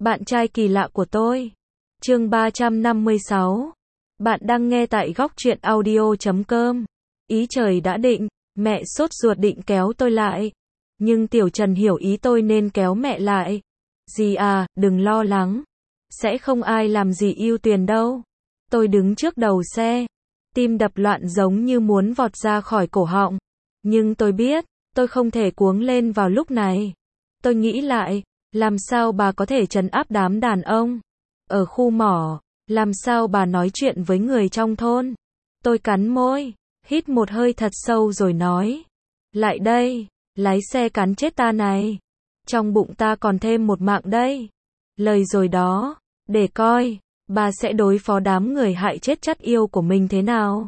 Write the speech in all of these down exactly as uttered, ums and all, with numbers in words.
Bạn trai kỳ lạ của tôi. Chương ba trăm năm mươi sáu. Bạn đang nghe tại góc truyện audio chấm com. Ý trời đã định, mẹ sốt ruột định kéo tôi lại. Nhưng Tiểu Trần hiểu ý tôi nên kéo mẹ lại. Dì à, đừng lo lắng. Sẽ không ai làm gì Yêu Tuyền đâu. Tôi đứng trước đầu xe. Tim đập loạn giống như muốn vọt ra khỏi cổ họng. Nhưng tôi biết, tôi không thể cuống lên vào lúc này. Tôi nghĩ lại, làm sao bà có thể trấn áp đám đàn ông ở khu mỏ, làm sao bà nói chuyện với người trong thôn. Tôi cắn môi, hít một hơi thật sâu rồi nói, lại đây, lái xe cắn chết ta này. Trong bụng ta còn thêm một mạng đây. Lời rồi đó, để coi, bà sẽ đối phó đám người hại chết chất yêu của mình thế nào.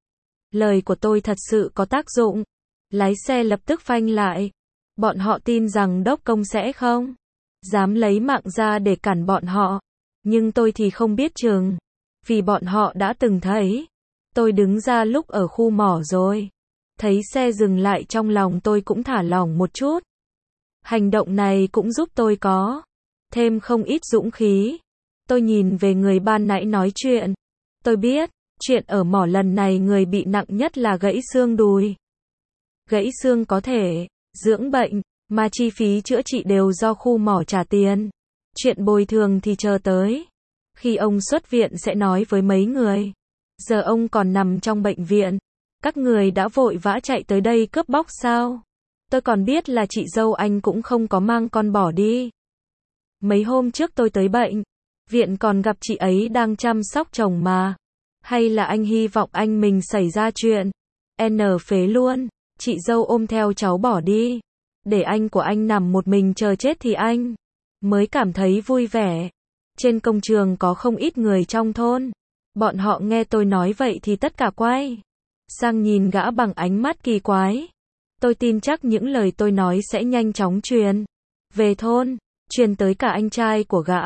Lời của tôi thật sự có tác dụng. Lái xe lập tức phanh lại. Bọn họ tin rằng đốc công sẽ không dám lấy mạng ra để cản bọn họ. Nhưng tôi thì không biết chừng. Vì bọn họ đã từng thấy. Tôi đứng ra lúc ở khu mỏ rồi. Thấy xe dừng lại trong lòng tôi cũng thả lỏng một chút. Hành động này cũng giúp tôi có thêm không ít dũng khí. Tôi nhìn về người ban nãy nói chuyện. Tôi biết, chuyện ở mỏ lần này người bị nặng nhất là gãy xương đùi. Gãy xương có thể dưỡng bệnh, mà chi phí chữa trị đều do khu mỏ trả tiền. Chuyện bồi thường thì chờ tới. Khi ông xuất viện sẽ nói với mấy người. Giờ ông còn nằm trong bệnh viện. Các người đã vội vã chạy tới đây cướp bóc sao? Tôi còn biết là chị dâu anh cũng không có mang con bỏ đi. Mấy hôm trước tôi tới bệnh viện còn gặp chị ấy đang chăm sóc chồng mà. Hay là anh hy vọng anh mình xảy ra chuyện N phế luôn, chị dâu ôm theo cháu bỏ đi. Để anh của anh nằm một mình chờ chết thì anh mới cảm thấy vui vẻ. Trên công trường có không ít người trong thôn. Bọn họ nghe tôi nói vậy thì tất cả quay sang nhìn gã bằng ánh mắt kỳ quái. Tôi tin chắc những lời tôi nói sẽ nhanh chóng truyền về thôn, truyền tới cả anh trai của gã.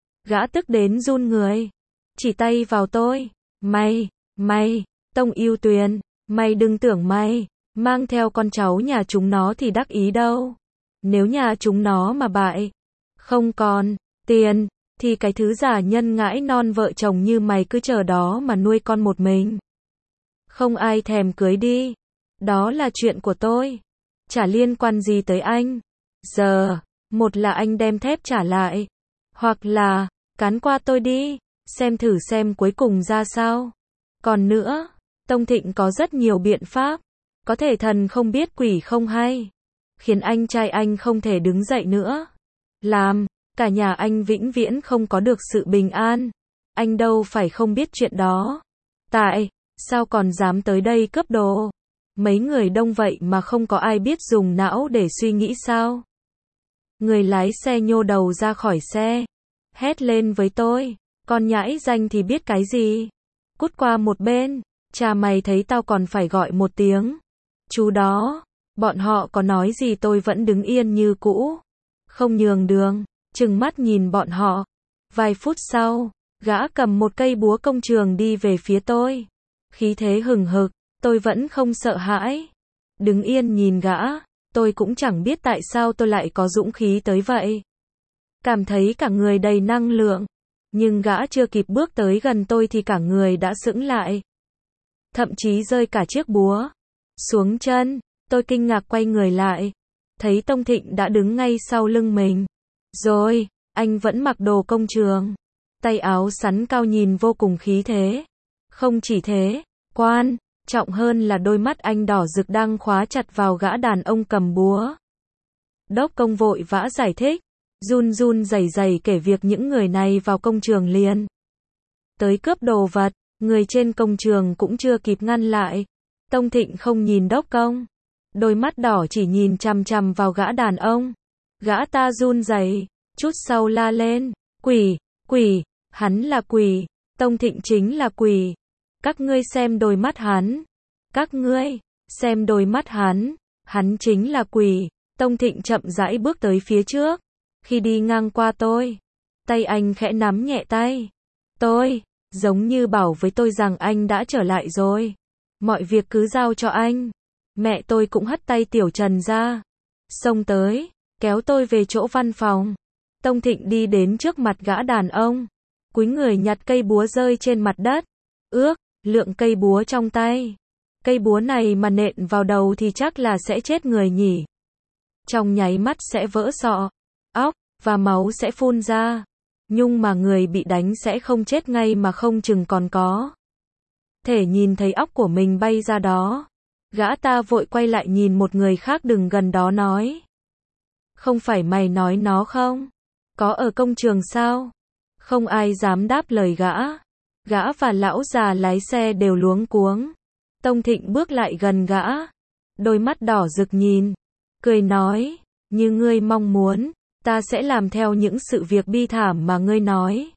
Gã tức đến run người, chỉ tay vào tôi. Mày, mày, Tông Yêu Tuyền, mày đừng tưởng mày mang theo con cháu nhà chúng nó thì đắc ý đâu. Nếu nhà chúng nó mà bại, không còn tiền, thì cái thứ giả nhân ngãi non vợ chồng như mày cứ chờ đó mà nuôi con một mình. Không ai thèm cưới đi. Đó là chuyện của tôi. Chả liên quan gì tới anh. Giờ, một là anh đem thép trả lại. Hoặc là, cán qua tôi đi. Xem thử xem cuối cùng ra sao. Còn nữa, Tông Thịnh có rất nhiều biện pháp. Có thể thần không biết quỷ không hay. Khiến anh trai anh không thể đứng dậy nữa. Làm, cả nhà anh vĩnh viễn không có được sự bình an. Anh đâu phải không biết chuyện đó. Tại, sao còn dám tới đây cướp đồ? Mấy người đông vậy mà không có ai biết dùng não để suy nghĩ sao? Người lái xe nhô đầu ra khỏi xe. Hét lên với tôi. Con nhãi danh thì biết cái gì? Cút qua một bên. Cha mày thấy tao còn phải gọi một tiếng. Chú đó. Bọn họ có nói gì tôi vẫn đứng yên như cũ. Không nhường đường. Trừng mắt nhìn bọn họ. Vài phút sau, gã cầm một cây búa công trường đi về phía tôi. Khí thế hừng hực. Tôi vẫn không sợ hãi. Đứng yên nhìn gã. Tôi cũng chẳng biết tại sao tôi lại có dũng khí tới vậy. Cảm thấy cả người đầy năng lượng. Nhưng gã chưa kịp bước tới gần tôi thì cả người đã sững lại. Thậm chí rơi cả chiếc búa xuống chân. Tôi kinh ngạc quay người lại. Thấy Tông Thịnh đã đứng ngay sau lưng mình. Rồi, anh vẫn mặc đồ công trường. Tay áo sắn cao nhìn vô cùng khí thế. Không chỉ thế, quan trọng hơn là đôi mắt anh đỏ rực đang khóa chặt vào gã đàn ông cầm búa. Đốc công vội vã giải thích. Run run rẩy rẩy kể việc những người này vào công trường liền tới cướp đồ vật. Người trên công trường cũng chưa kịp ngăn lại. Tông Thịnh không nhìn đốc công. Đôi mắt đỏ chỉ nhìn chằm chằm vào gã đàn ông. Gã ta run rẩy, chút sau la lên. Quỷ, quỷ, hắn là quỷ. Tông Thịnh chính là quỷ. Các ngươi xem đôi mắt hắn. Các ngươi, xem đôi mắt hắn. Hắn chính là quỷ. Tông Thịnh chậm rãi bước tới phía trước. Khi đi ngang qua tôi, tay anh khẽ nắm nhẹ tay tôi, giống như bảo với tôi rằng anh đã trở lại rồi. Mọi việc cứ giao cho anh. Mẹ tôi cũng hất tay Tiểu Trần ra. Xông tới, kéo tôi về chỗ văn phòng. Tông Thịnh đi đến trước mặt gã đàn ông, cúi người nhặt cây búa rơi trên mặt đất. Ước, lượng cây búa trong tay. Cây búa này mà nện vào đầu thì chắc là sẽ chết người nhỉ. Trong nháy mắt sẽ vỡ sọ, óc, và máu sẽ phun ra. Nhưng mà người bị đánh sẽ không chết ngay mà không chừng còn có thể nhìn thấy óc của mình bay ra đó. Gã ta vội quay lại nhìn một người khác đứng gần đó nói. Không phải mày nói nó không? Có ở công trường sao? Không ai dám đáp lời gã. Gã và lão già lái xe đều luống cuống. Tông Thịnh bước lại gần gã. Đôi mắt đỏ rực nhìn. Cười nói. Như ngươi mong muốn, ta sẽ làm theo những sự việc bi thảm mà ngươi nói.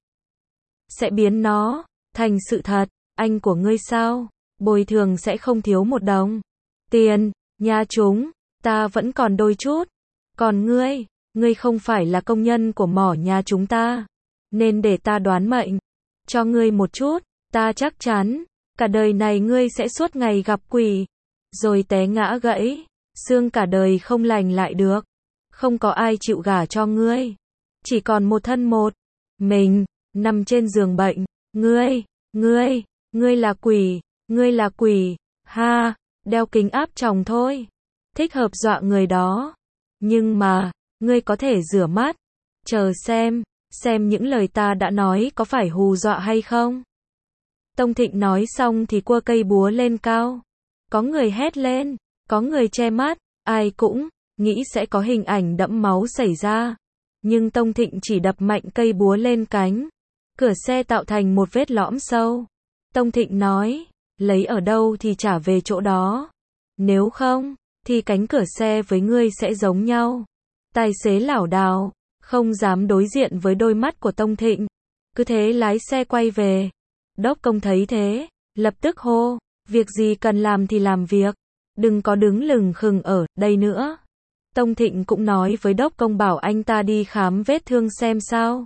Sẽ biến nó thành sự thật. Anh của ngươi sao? Bồi thường sẽ không thiếu một đồng tiền. Nhà chúng, ta vẫn còn đôi chút. Còn ngươi, ngươi không phải là công nhân của mỏ nhà chúng ta. Nên để ta đoán mệnh cho ngươi một chút. Ta chắc chắn, cả đời này ngươi sẽ suốt ngày gặp quỷ. Rồi té ngã gãy. Xương cả đời không lành lại được. Không có ai chịu gả cho ngươi. Chỉ còn một thân một mình, nằm trên giường bệnh. Ngươi, ngươi, ngươi là quỷ, ngươi là quỷ. Ha, đeo kính áp tròng thôi. Thích hợp dọa người đó. Nhưng mà, ngươi có thể rửa mắt. Chờ xem, xem những lời ta đã nói có phải hù dọa hay không. Tông Thịnh nói xong thì cua cây búa lên cao. Có người hét lên, có người che mắt, ai cũng nghĩ sẽ có hình ảnh đẫm máu xảy ra. Nhưng Tông Thịnh chỉ đập mạnh cây búa lên cánh. Cửa xe tạo thành một vết lõm sâu. Tông Thịnh nói, lấy ở đâu thì trả về chỗ đó. Nếu không, thì cánh cửa xe với ngươi sẽ giống nhau. Tài xế lảo đảo, không dám đối diện với đôi mắt của Tông Thịnh. Cứ thế lái xe quay về. Đốc công thấy thế, lập tức hô, việc gì cần làm thì làm việc. Đừng có đứng lừng khừng ở đây nữa. Tông Thịnh cũng nói với đốc công bảo anh ta đi khám vết thương xem sao.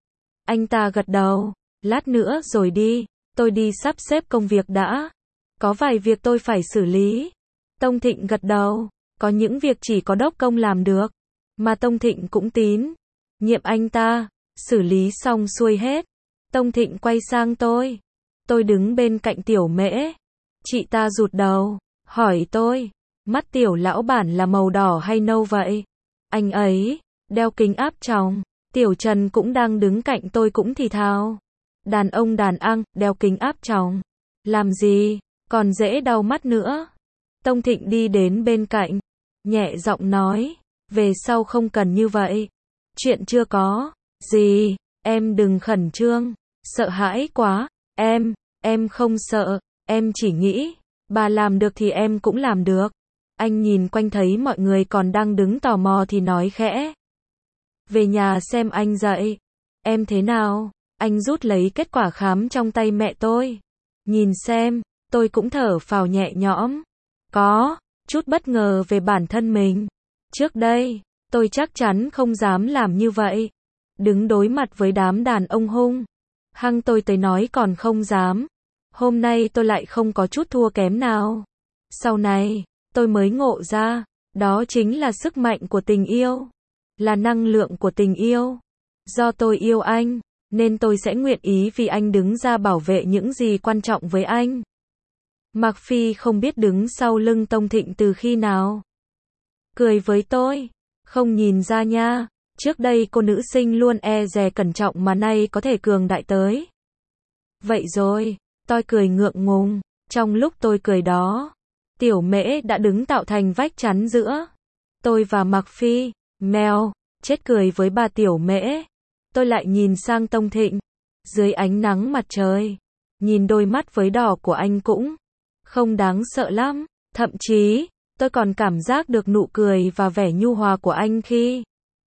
Anh ta gật đầu, lát nữa rồi đi, tôi đi sắp xếp công việc đã. Có vài việc tôi phải xử lý. Tông Thịnh gật đầu, có những việc chỉ có đốc công làm được, mà Tông Thịnh cũng tín nhiệm anh ta. Xử lý xong xuôi hết, Tông Thịnh quay sang tôi. Tôi đứng bên cạnh Tiểu Mễ. Chị ta rụt đầu, hỏi tôi, mắt Tiểu lão bản là màu đỏ hay nâu vậy? Anh ấy đeo kính áp tròng. Tiểu Trần cũng đang đứng cạnh tôi cũng thì thào. Đàn ông đàn ăn, đeo kính áp tròng. Làm gì, còn dễ đau mắt nữa. Tông Thịnh đi đến bên cạnh, nhẹ giọng nói, về sau không cần như vậy. Chuyện chưa có gì, em đừng khẩn trương, sợ hãi quá. Em, em không sợ, em chỉ nghĩ, bà làm được thì em cũng làm được. Anh nhìn quanh thấy mọi người còn đang đứng tò mò thì nói khẽ. Về nhà xem anh dạy em thế nào. Anh rút lấy kết quả khám trong tay mẹ tôi. Nhìn xem, tôi cũng thở phào nhẹ nhõm. Có chút bất ngờ về bản thân mình. Trước đây, tôi chắc chắn không dám làm như vậy. Đứng đối mặt với đám đàn ông hung hăng tôi tới nói còn không dám. Hôm nay tôi lại không có chút thua kém nào. Sau này, tôi mới ngộ ra, đó chính là sức mạnh của tình yêu. Là năng lượng của tình yêu. Do tôi yêu anh, nên tôi sẽ nguyện ý vì anh đứng ra bảo vệ những gì quan trọng với anh. Mạc Phi không biết đứng sau lưng Tông Thịnh từ khi nào. Cười với tôi. Không nhìn ra nha. Trước đây cô nữ sinh luôn e dè cẩn trọng mà nay có thể cường đại tới vậy rồi. Tôi cười ngượng ngùng. Trong lúc tôi cười đó, Tiểu Mễ đã đứng tạo thành vách chắn giữa tôi và Mạc Phi. Mèo, chết cười với bà Tiểu Mễ. Tôi lại nhìn sang Tông Thịnh. Dưới ánh nắng mặt trời, nhìn đôi mắt với đỏ của anh cũng không đáng sợ lắm. Thậm chí, tôi còn cảm giác được nụ cười và vẻ nhu hòa của anh khi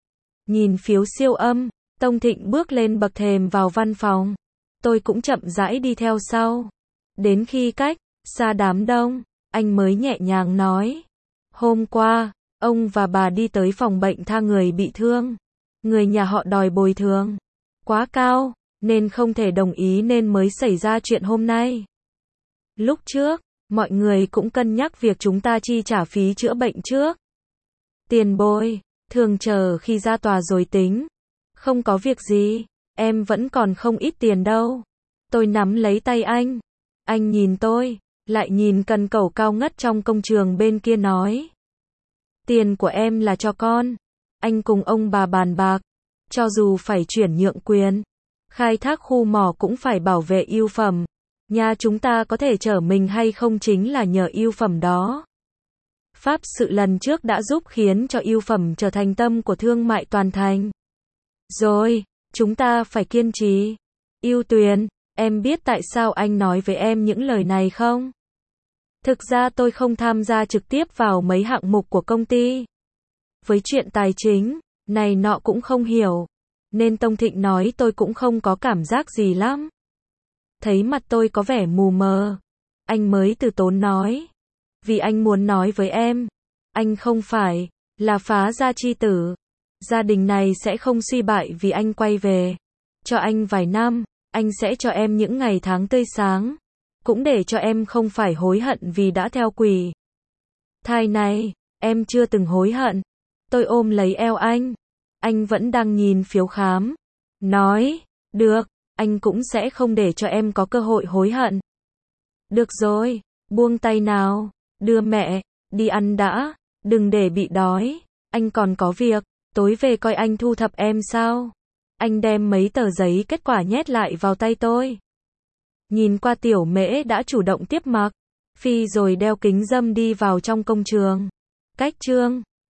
nhìn phiếu siêu âm. Tông Thịnh bước lên bậc thềm vào văn phòng. Tôi cũng chậm rãi đi theo sau. Đến khi cách xa đám đông, anh mới nhẹ nhàng nói. Hôm qua, ông và bà đi tới phòng bệnh tha người bị thương. Người nhà họ đòi bồi thường quá cao, nên không thể đồng ý nên mới xảy ra chuyện hôm nay. Lúc trước, mọi người cũng cân nhắc việc chúng ta chi trả phí chữa bệnh trước. Tiền bồi thường chờ khi ra tòa rồi tính. Không có việc gì, em vẫn còn không ít tiền đâu. Tôi nắm lấy tay anh. Anh nhìn tôi, lại nhìn cần cẩu cao ngất trong công trường bên kia nói. Tiền của em là cho con. Anh cùng ông bà bàn bạc. Cho dù phải chuyển nhượng quyền, khai thác khu mỏ cũng phải bảo vệ ưu phẩm. Nhà chúng ta có thể trở mình hay không chính là nhờ ưu phẩm đó. Pháp sự lần trước đã giúp khiến cho ưu phẩm trở thành tâm của thương mại toàn thành. Rồi, chúng ta phải kiên trì. Ưu Tuyền, em biết tại sao anh nói với em những lời này không? Thực ra tôi không tham gia trực tiếp vào mấy hạng mục của công ty. Với chuyện tài chính, này nọ cũng không hiểu. Nên Tông Thịnh nói tôi cũng không có cảm giác gì lắm. Thấy mặt tôi có vẻ mù mờ. Anh mới từ tốn nói. Vì anh muốn nói với em. Anh không phải là phá gia chi tử. Gia đình này sẽ không suy bại vì anh quay về. Cho anh vài năm, anh sẽ cho em những ngày tháng tươi sáng. Cũng để cho em không phải hối hận vì đã theo quỷ. Thai này, em chưa từng hối hận. Tôi ôm lấy eo anh. Anh vẫn đang nhìn phiếu khám. Nói, được, anh cũng sẽ không để cho em có cơ hội hối hận. Được rồi, buông tay nào, đưa mẹ, đi ăn đã, đừng để bị đói. Anh còn có việc, tối về coi anh thu thập em sao. Anh đem mấy tờ giấy kết quả nhét lại vào tay tôi. Nhìn qua Tiểu Mễ đã chủ động tiếp mặc. Phi rồi đeo kính râm đi vào trong công trường. Cách chương